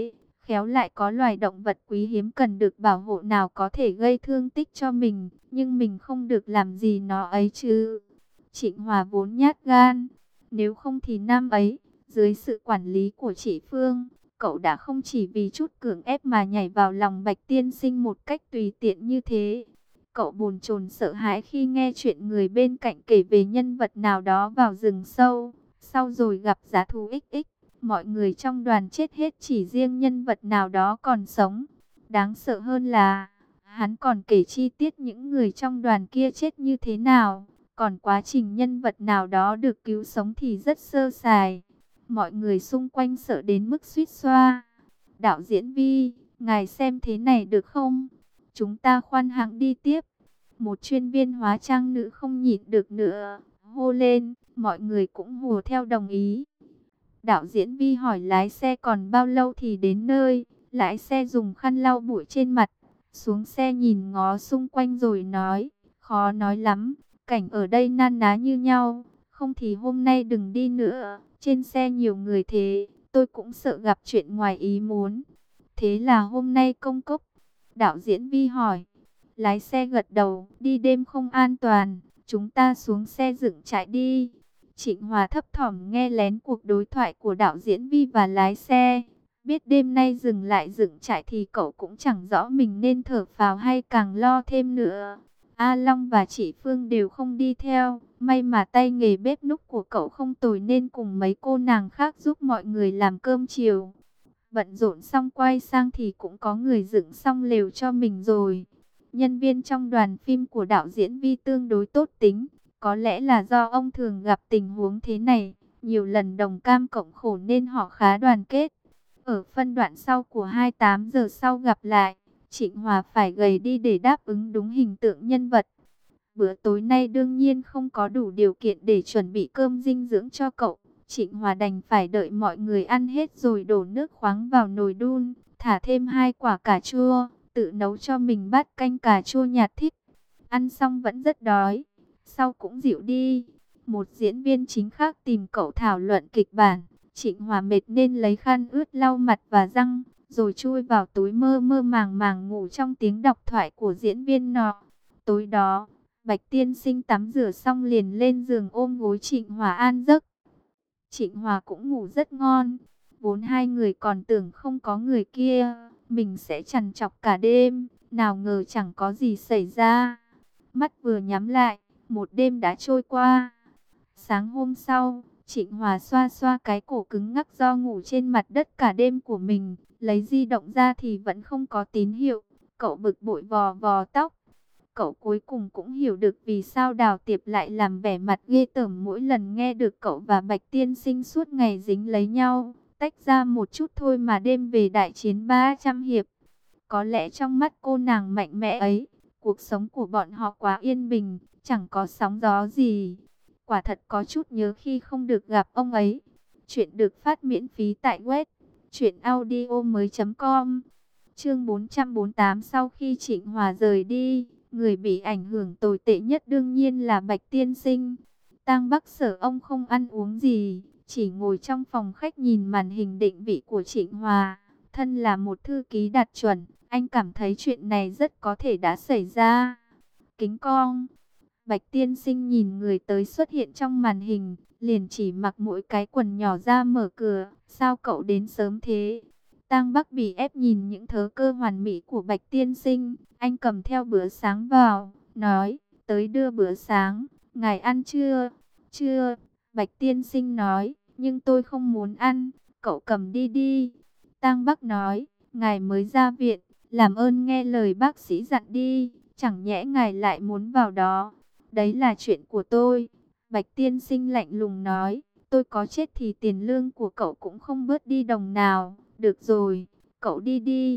Khéo lại có loài động vật quý hiếm cần được bảo hộ nào có thể gây thương tích cho mình, nhưng mình không được làm gì nó ấy chứ. Trịnh Hòa vốn nhát gan, nếu không thì năm ấy, dưới sự quản lý của chị Phương, cậu đã không chỉ vì chút cưỡng ép mà nhảy vào lòng Bạch Tiên Sinh một cách tùy tiện như thế. Cậu bồn chồn sợ hãi khi nghe chuyện người bên cạnh kể về nhân vật nào đó vào rừng sâu, sau rồi gặp giá thú ích ích. Mọi người trong đoàn chết hết, chỉ riêng nhân vật nào đó còn sống. Đáng sợ hơn là, hắn còn kể chi tiết những người trong đoàn kia chết như thế nào. Còn quá trình nhân vật nào đó được cứu sống thì rất sơ sài. Mọi người xung quanh sợ đến mức suýt xoa. Đạo diễn Vi, ngài xem thế này được không? Chúng ta khoan hãng đi tiếp. Một chuyên viên hóa trang nữ không nhịn được nữa, hô lên, mọi người cũng hùa theo đồng ý. Đạo diễn Vi hỏi lái xe còn bao lâu thì đến nơi. Lái xe dùng khăn lau bụi trên mặt, xuống xe nhìn ngó xung quanh rồi nói, khó nói lắm, cảnh ở đây na ná như nhau, không thì hôm nay đừng đi nữa, trên xe nhiều người thế, tôi cũng sợ gặp chuyện ngoài ý muốn. Thế là hôm nay công cốc? Đạo diễn Vi hỏi. Lái xe gật đầu, đi đêm không an toàn, chúng ta xuống xe dựng trại đi. Trịnh Hòa thấp thỏm nghe lén cuộc đối thoại của đạo diễn Vi và lái xe. Biết đêm nay dừng lại dựng trại thì cậu cũng chẳng rõ mình nên thở phào hay càng lo thêm nữa. A Long và chị Phương đều không đi theo. May mà tay nghề bếp núc của cậu không tồi nên cùng mấy cô nàng khác giúp mọi người làm cơm chiều. Bận rộn xong quay sang thì cũng có người dựng xong lều cho mình rồi. Nhân viên trong đoàn phim của đạo diễn Vi tương đối tốt tính. Có lẽ là do ông thường gặp tình huống thế này, nhiều lần đồng cam cộng khổ nên họ khá đoàn kết. Ở phân đoạn sau của hai mươi tám giờ sau gặp lại, Trịnh Hòa phải gầy đi để đáp ứng đúng hình tượng nhân vật. Bữa tối nay đương nhiên không có đủ điều kiện để chuẩn bị cơm dinh dưỡng cho cậu. Trịnh Hòa đành phải đợi mọi người ăn hết rồi đổ nước khoáng vào nồi đun, thả thêm hai quả cà chua, tự nấu cho mình bát canh cà chua nhạt thích. Ăn xong vẫn rất đói, sau cũng dịu đi. Một diễn viên chính khác tìm cậu thảo luận kịch bản. Trịnh Hòa mệt nên lấy khăn ướt lau mặt và răng, rồi chui vào túi mơ mơ màng màng ngủ trong tiếng đọc thoại của diễn viên nọ. Tối đó, Bạch Tiên Sinh tắm rửa xong liền lên giường ôm gối Trịnh Hòa an giấc. Trịnh Hòa cũng ngủ rất ngon. Vốn hai người còn tưởng không có người kia, mình sẽ trằn trọc cả đêm, nào ngờ chẳng có gì xảy ra. Mắt vừa nhắm lại, một đêm đã trôi qua. Sáng hôm sau, Trịnh Hòa xoa xoa cái cổ cứng ngắc do ngủ trên mặt đất cả đêm của mình, lấy di động ra thì vẫn không có tín hiệu. Cậu bực bội vò vò tóc. Cậu cuối cùng cũng hiểu được vì sao Đào Tiệp lại làm vẻ mặt ghê tởm mỗi lần nghe được cậu và Bạch Tiên Sinh suốt ngày dính lấy nhau, tách ra một chút thôi mà đêm về đại chiến ba trăm hiệp. Có lẽ trong mắt cô nàng mạnh mẽ ấy, cuộc sống của bọn họ quá yên bình, chẳng có sóng gió gì. Quả thật có chút nhớ khi không được gặp ông ấy. Chuyện được phát miễn phí tại web truyện audio mới chấm com. Chương bốn trăm bốn mươi tám. Sau khi Trịnh Hòa rời đi, người bị ảnh hưởng tồi tệ nhất đương nhiên là Bạch Tiên Sinh. Tang Bắc Sở ông không ăn uống gì, chỉ ngồi trong phòng khách nhìn màn hình định vị của Trịnh Hòa. Thân là một thư ký đạt chuẩn, anh cảm thấy chuyện này rất có thể đã xảy ra. Kính cong. Bạch Tiên Sinh nhìn người tới xuất hiện trong màn hình, liền chỉ mặc mỗi cái quần nhỏ ra mở cửa. Sao cậu đến sớm thế? Tang Bắc bị ép nhìn những thớ cơ hoàn mỹ của Bạch Tiên Sinh. Anh cầm theo bữa sáng vào, nói, tới đưa bữa sáng, ngài ăn chưa? Chưa, Bạch Tiên Sinh nói, nhưng tôi không muốn ăn, cậu cầm đi đi. Tang Bắc nói, ngài mới ra viện, làm ơn nghe lời bác sĩ dặn đi, chẳng nhẽ ngài lại muốn vào đó. Đấy là chuyện của tôi. Bạch Tiên Sinh lạnh lùng nói, tôi có chết thì tiền lương của cậu cũng không bớt đi đồng nào. Được rồi, cậu đi đi.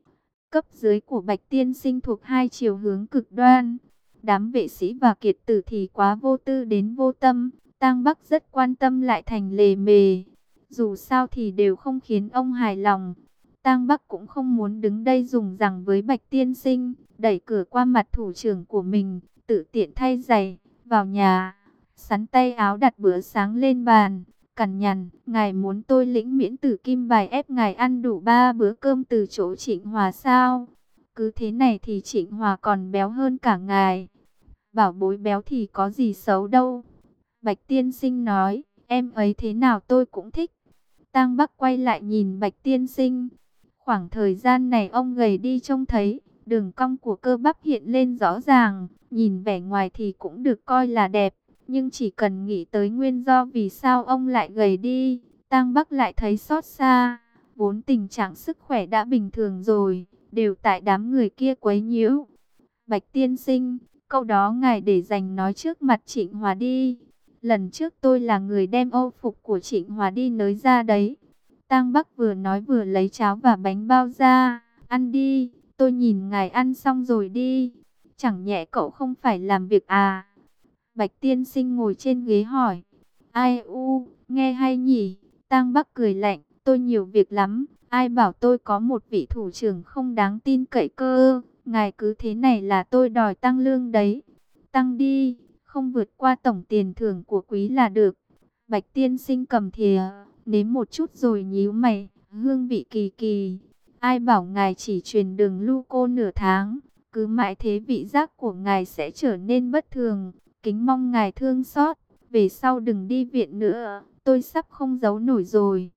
Cấp dưới của Bạch Tiên Sinh thuộc hai chiều hướng cực đoan. Đám vệ sĩ và kiệt tử thì quá vô tư đến vô tâm. Tang Bắc rất quan tâm lại thành lề mề. Dù sao thì đều không khiến ông hài lòng. Tang Bắc cũng không muốn đứng đây dùng rằng với Bạch Tiên Sinh, đẩy cửa qua mặt thủ trưởng của mình, tự tiện thay giày, vào nhà, sắn tay áo đặt bữa sáng lên bàn, cằn nhằn, ngài muốn tôi lĩnh miễn tử kim bài ép ngài ăn đủ ba bữa cơm từ chỗ Trịnh Hòa sao? Cứ thế này thì Trịnh Hòa còn béo hơn cả ngài. Bảo bối béo thì có gì xấu đâu. Bạch tiên sinh nói, em ấy thế nào tôi cũng thích. Tang Bắc quay lại nhìn Bạch tiên sinh. Khoảng thời gian này ông gầy đi trông thấy, đường cong của cơ bắp hiện lên rõ ràng, nhìn vẻ ngoài thì cũng được coi là đẹp. Nhưng chỉ cần nghĩ tới nguyên do vì sao ông lại gầy đi, Tang Bắc lại thấy xót xa. Vốn tình trạng sức khỏe đã bình thường rồi, đều tại đám người kia quấy nhiễu. Bạch tiên sinh, câu đó ngài để dành nói trước mặt Trịnh Hòa đi. Lần trước tôi là người đem âu phục của Trịnh Hòa đi nới ra đấy. Tang Bắc vừa nói vừa lấy cháo và bánh bao ra. Ăn đi, tôi nhìn ngài ăn xong rồi đi. Chẳng nhẽ cậu không phải làm việc à? Bạch tiên sinh ngồi trên ghế hỏi. Ai u, nghe hay nhỉ? Tang Bắc cười lạnh, tôi nhiều việc lắm. Ai bảo tôi có một vị thủ trưởng không đáng tin cậy cơ. Ngài cứ thế này là tôi đòi tăng lương đấy. Tăng đi, không vượt qua tổng tiền thưởng của quý là được. Bạch tiên sinh cầm thìa, nếm một chút rồi nhíu mày, hương vị kỳ kỳ. Ai bảo ngài chỉ truyền đường lưu cô nửa tháng, cứ mãi thế vị giác của ngài sẽ trở nên bất thường. Kính mong ngài thương xót, về sau đừng đi viện nữa, tôi sắp không giấu nổi rồi.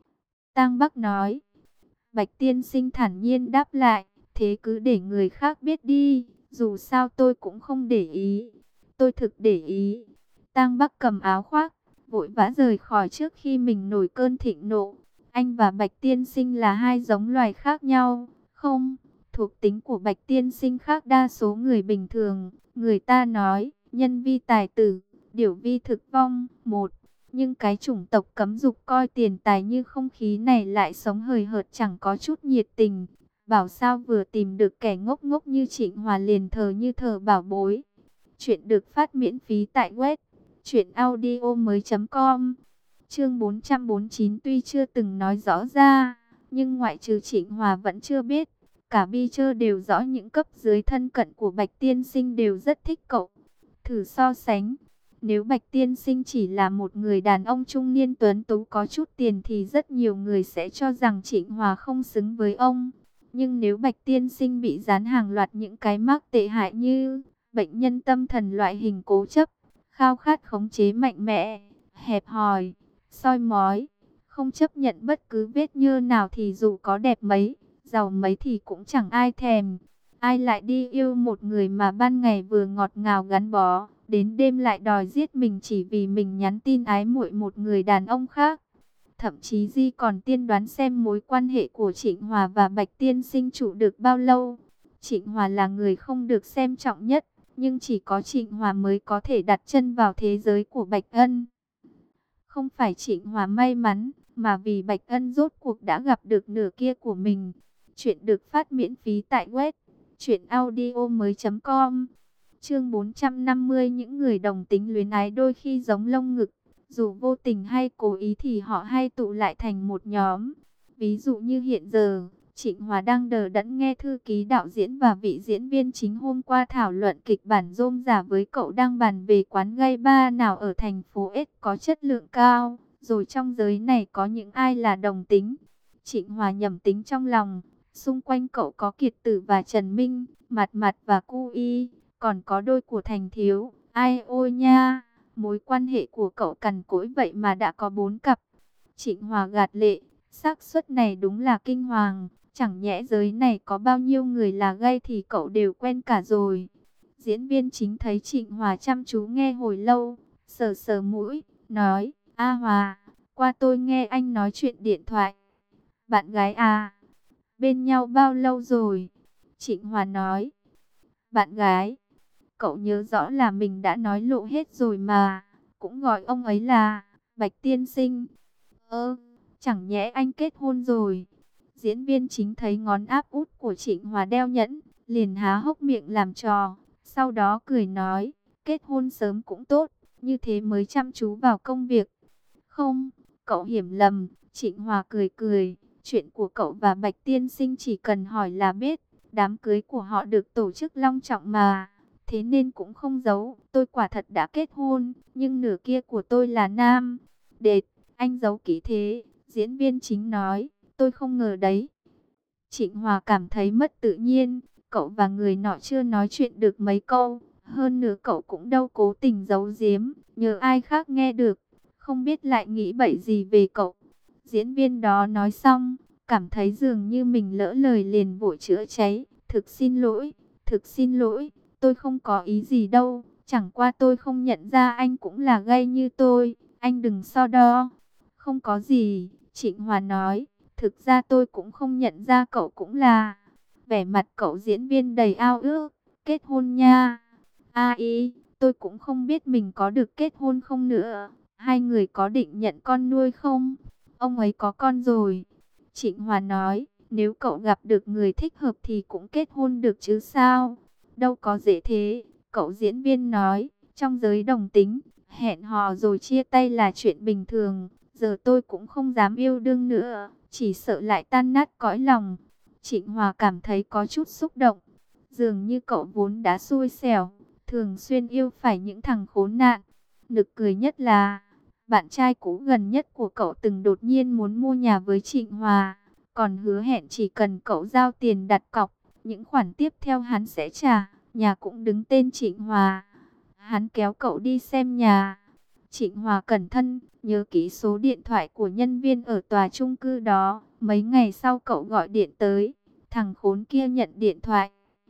Tang Bắc nói. Bạch tiên sinh thản nhiên đáp lại, thế cứ để người khác biết đi, dù sao tôi cũng không để ý. Tôi thực để ý. Tang Bắc cầm áo khoác, vội vã rời khỏi trước khi mình nổi cơn thịnh nộ. Anh và Bạch tiên sinh là hai giống loài khác nhau, không? Thuộc tính của Bạch tiên sinh khác đa số người bình thường. Người ta nói, nhân vi tài tử, điểu vi thực vong, một. Nhưng cái chủng tộc cấm dục coi tiền tài như không khí này lại sống hời hợt chẳng có chút nhiệt tình. Bảo sao vừa tìm được kẻ ngốc ngốc như Trịnh Hòa liền thờ như thờ bảo bối. Chuyện được phát miễn phí tại web truyện audio mới chấm com. Chương bốn trăm bốn mươi chín tuy chưa từng nói rõ ra, nhưng ngoại trừ Trịnh Hòa vẫn chưa biết. Cả Bi Chơ đều rõ những cấp dưới thân cận của Bạch tiên sinh đều rất thích cậu. Thử so sánh. Nếu Bạch tiên sinh chỉ là một người đàn ông trung niên tuấn tú có chút tiền thì rất nhiều người sẽ cho rằng Trịnh Hòa không xứng với ông. Nhưng nếu Bạch tiên sinh bị dán hàng loạt những cái mác tệ hại như bệnh nhân tâm thần loại hình cố chấp, khao khát khống chế mạnh mẽ, hẹp hòi, soi mói, không chấp nhận bất cứ vết nhơ nào thì dù có đẹp mấy, giàu mấy thì cũng chẳng ai thèm. Ai lại đi yêu một người mà ban ngày vừa ngọt ngào gắn bó, đến đêm lại đòi giết mình chỉ vì mình nhắn tin ái muội một người đàn ông khác. Thậm chí Di còn tiên đoán xem mối quan hệ của Trịnh Hòa và Bạch tiên sinh trụ được bao lâu. Trịnh Hòa là người không được xem trọng nhất, nhưng chỉ có Trịnh Hòa mới có thể đặt chân vào thế giới của Bạch Ân. Không phải Trịnh Hòa may mắn, mà vì Bạch Ân rốt cuộc đã gặp được nửa kia của mình. Chuyện được phát miễn phí tại web truyện audio mới chấm com. Chương bốn trăm năm mươi. Những người đồng tính luyến ái đôi khi giống lông ngực, dù vô tình hay cố ý thì họ hay tụ lại thành một nhóm. Ví dụ như hiện giờ, Trịnh Hòa đang đờ đẫn nghe thư ký đạo diễn và vị diễn viên chính hôm qua thảo luận kịch bản rôm rả với cậu đang bàn về quán gay bar nào ở thành phố S có chất lượng cao, rồi trong giới này có những ai là đồng tính. Trịnh Hòa nhầm tính trong lòng, xung quanh cậu có Kiệt Tử và Trần Minh, Mặt Mặt và Cu Y, còn có đôi của Thành Thiếu. Ai ôi nha, mối quan hệ của cậu cằn cỗi vậy mà đã có bốn cặp. Trịnh Hòa gạt lệ, xác suất này đúng là kinh hoàng. Chẳng nhẽ giới này có bao nhiêu người là gay thì cậu đều quen cả rồi. Diễn viên chính thấy Trịnh Hòa chăm chú nghe hồi lâu, sờ sờ mũi, nói, A Hòa, qua tôi nghe anh nói chuyện điện thoại. Bạn gái à? Bên nhau bao lâu rồi? Trịnh Hòa nói, bạn gái. Cậu nhớ rõ là mình đã nói lộ hết rồi mà, cũng gọi ông ấy là Bạch tiên sinh. Ơ, chẳng nhẽ anh kết hôn rồi? Diễn viên chính thấy ngón áp út của Trịnh Hòa đeo nhẫn, liền há hốc miệng làm trò, sau đó cười nói, kết hôn sớm cũng tốt, như thế mới chăm chú vào công việc. Không, cậu hiểu lầm. Trịnh Hòa cười cười, chuyện của cậu và Bạch tiên sinh chỉ cần hỏi là biết, đám cưới của họ được tổ chức long trọng mà, thế nên cũng không giấu, tôi quả thật đã kết hôn, nhưng nửa kia của tôi là nam. Đệt, Anh giấu kỹ thế, diễn viên chính nói, tôi không ngờ đấy. Trịnh Hòa cảm thấy mất tự nhiên, cậu và người nọ chưa nói chuyện được mấy câu, hơn nữa cậu cũng đâu cố tình giấu giếm, nhờ ai khác nghe được, không biết lại nghĩ bậy gì về cậu. Diễn viên đó nói xong, cảm thấy dường như mình lỡ lời liền vội chữa cháy, thực xin lỗi, thực xin lỗi, tôi không có ý gì đâu, chẳng qua tôi không nhận ra anh cũng là gay như tôi, anh đừng so đo. Không có gì, Trịnh Hòa nói. Thực ra tôi cũng không nhận ra cậu cũng là. Vẻ mặt cậu diễn viên đầy ao ước. Kết hôn nha. A ý, tôi cũng không biết mình có được kết hôn không nữa. Hai người có định nhận con nuôi không? Ông ấy có con rồi. Trịnh Hòa nói, nếu cậu gặp được người thích hợp thì cũng kết hôn được chứ sao? Đâu có dễ thế. Cậu diễn viên nói, trong giới đồng tính, hẹn hò rồi chia tay là chuyện bình thường. Giờ tôi cũng không dám yêu đương nữa, chỉ sợ lại tan nát cõi lòng. Trịnh Hòa cảm thấy có chút xúc động. Dường như cậu vốn đã xui xẻo, thường xuyên yêu phải những thằng khốn nạn. Nực cười nhất là, bạn trai cũ gần nhất của cậu từng đột nhiên muốn mua nhà với Trịnh Hòa. Còn hứa hẹn chỉ cần cậu giao tiền đặt cọc, những khoản tiếp theo hắn sẽ trả, nhà cũng đứng tên Trịnh Hòa. Hắn kéo cậu đi xem nhà. Trịnh Hòa cẩn thận, nhớ kỹ số điện thoại của nhân viên ở tòa chung cư đó. Mấy ngày sau cậu gọi điện tới, thằng khốn kia nhận điện thoại.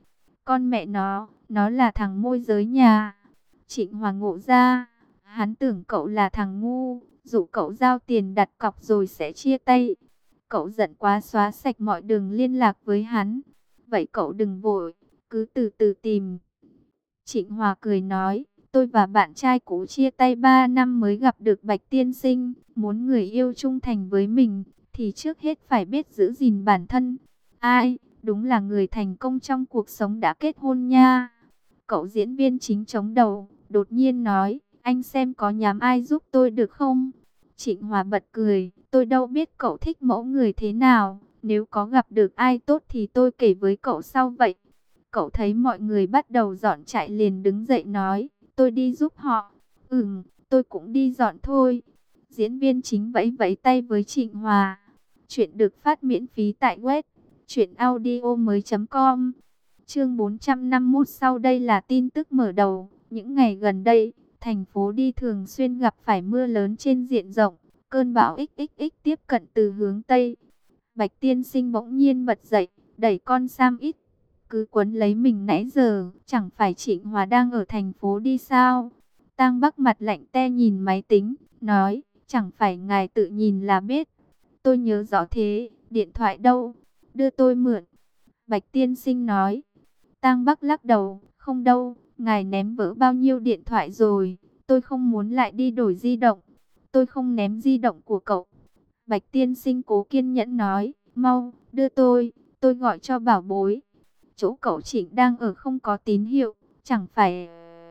Con mẹ nó, nó là thằng môi giới nhà. Trịnh Hòa ngộ ra, hắn tưởng cậu là thằng ngu, dụ cậu giao tiền đặt cọc rồi sẽ chia tay. Cậu giận quá xóa sạch mọi đường liên lạc với hắn. Vậy cậu đừng vội, cứ từ từ tìm. Trịnh Hòa cười nói, tôi và bạn trai cũ chia tay ba năm mới gặp được Bạch Tiên Sinh. Muốn người yêu trung thành với mình, thì trước hết phải biết giữ gìn bản thân. Ai, đúng là người thành công trong cuộc sống đã kết hôn nha. Cậu diễn viên chính chống đầu, đột nhiên nói, anh xem có nhắm ai giúp tôi được không? Trịnh Hòa bật cười, tôi đâu biết cậu thích mẫu người thế nào. Nếu có gặp được ai tốt thì tôi kể với cậu sau vậy. Cậu thấy mọi người bắt đầu dọn trại liền đứng dậy nói, tôi đi giúp họ. Ừm, tôi cũng đi dọn thôi. Diễn viên chính vẫy vẫy tay với Trịnh Hòa. Chuyện được phát miễn phí tại web truyện audio mới chấm com. Chương bốn trăm năm mươi mốt, sau đây là tin tức mở đầu. Những ngày gần đây, thành phố đi thường xuyên gặp phải mưa lớn trên diện rộng. Cơn bão ích ích ích tiếp cận từ hướng Tây. Bạch Tiên Sinh bỗng nhiên bật dậy, đẩy con Sam ít cứ quấn lấy mình nãy giờ, chẳng phải Trịnh Hòa đang ở thành phố đi sao? Tang Bắc mặt lạnh te nhìn máy tính, nói, chẳng phải ngài tự nhìn là biết. Tôi nhớ rõ thế, điện thoại đâu? Đưa tôi mượn. Bạch Tiên Sinh nói. Tang Bắc lắc đầu, không đâu, ngài ném vỡ bao nhiêu điện thoại rồi, tôi không muốn lại đi đổi di động. Tôi không ném di động của cậu. Bạch Tiên Sinh cố kiên nhẫn nói, mau, đưa tôi, tôi gọi cho bảo bối. Chỗ cậu Trịnh đang ở không có tín hiệu, chẳng phải...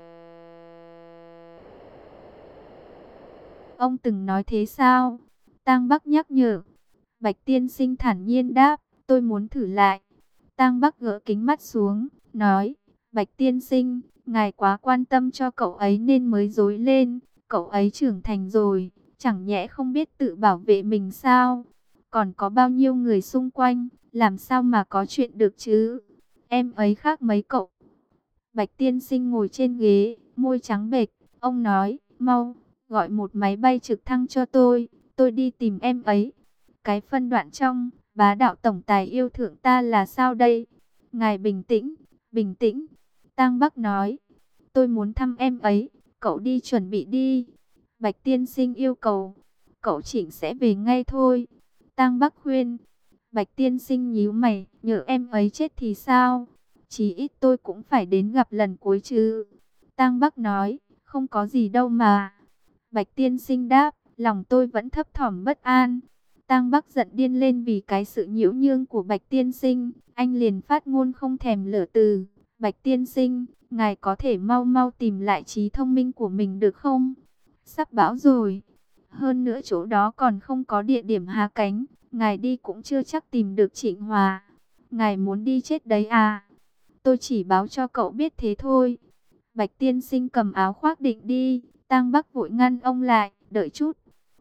Ông từng nói thế sao? Tang Bắc nhắc nhở. Bạch Tiên Sinh thản nhiên đáp, tôi muốn thử lại. Tang Bắc gỡ kính mắt xuống, nói, Bạch Tiên Sinh, ngài quá quan tâm cho cậu ấy nên mới dối lên. Cậu ấy trưởng thành rồi, chẳng nhẽ không biết tự bảo vệ mình sao? Còn có bao nhiêu người xung quanh, làm sao mà có chuyện được chứ? Em ấy khác mấy cậu. Bạch Tiên Sinh ngồi trên ghế, môi trắng bệch. Ông nói, mau, gọi một máy bay trực thăng cho tôi. Tôi đi tìm em ấy. Cái phân đoạn trong, bá đạo tổng tài yêu thượng ta là sao đây? Ngài bình tĩnh, bình tĩnh. Tang Bắc nói, tôi muốn thăm em ấy. Cậu đi chuẩn bị đi. Bạch Tiên Sinh yêu cầu, cậu Trịnh sẽ về ngay thôi. Tang Bắc khuyên. Bạch Tiên Sinh nhíu mày, nhỡ em ấy chết thì sao? Chí ít tôi cũng phải đến gặp lần cuối chứ. Tang Bắc nói, không có gì đâu mà. Bạch Tiên Sinh đáp, lòng tôi vẫn thấp thỏm bất an. Tang Bắc giận điên lên vì cái sự nhiễu nhương của Bạch Tiên Sinh. Anh liền phát ngôn không thèm lửa từ. Bạch Tiên Sinh, ngài có thể mau mau tìm lại trí thông minh của mình được không? Sắp bão rồi. Hơn nữa chỗ đó còn không có địa điểm hạ cánh. Ngài đi cũng chưa chắc tìm được Trịnh Hòa. Ngài muốn đi chết đấy à? Tôi chỉ báo cho cậu biết thế thôi. Bạch Tiên Sinh cầm áo khoác định đi. Tang Bắc vội ngăn ông lại. Đợi chút.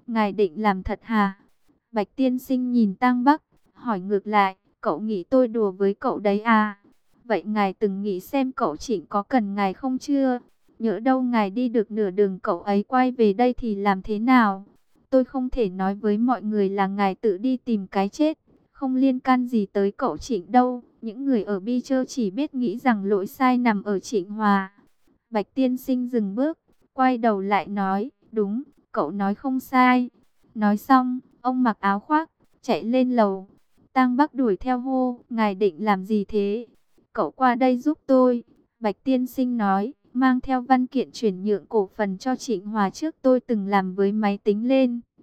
Ngài định làm thật hả? Bạch tiên sinh nhìn Tang Bắc, hỏi ngược lại, cậu nghĩ tôi đùa với cậu đấy à? Vậy ngài từng nghĩ xem cậu Trịnh có cần ngài không chưa? Nhỡ đâu ngài đi được nửa đường cậu ấy quay về đây thì làm thế nào? Tôi không thể nói với mọi người là ngài tự đi tìm cái chết, không liên can gì tới cậu Trịnh đâu. Những người ở Bi Chơ chỉ biết nghĩ rằng lỗi sai nằm ở Trịnh Hòa. Bạch tiên sinh dừng bước, quay đầu lại nói, đúng, cậu nói không sai. Nói xong, ông mặc áo khoác, chạy lên lầu. Tang Bắc đuổi theo hô, ngài định làm gì thế? Cậu qua đây giúp tôi. Bạch tiên sinh nói, mang theo văn kiện chuyển nhượng cổ phần cho Trịnh Hòa trước tôi từng làm với máy tính lên.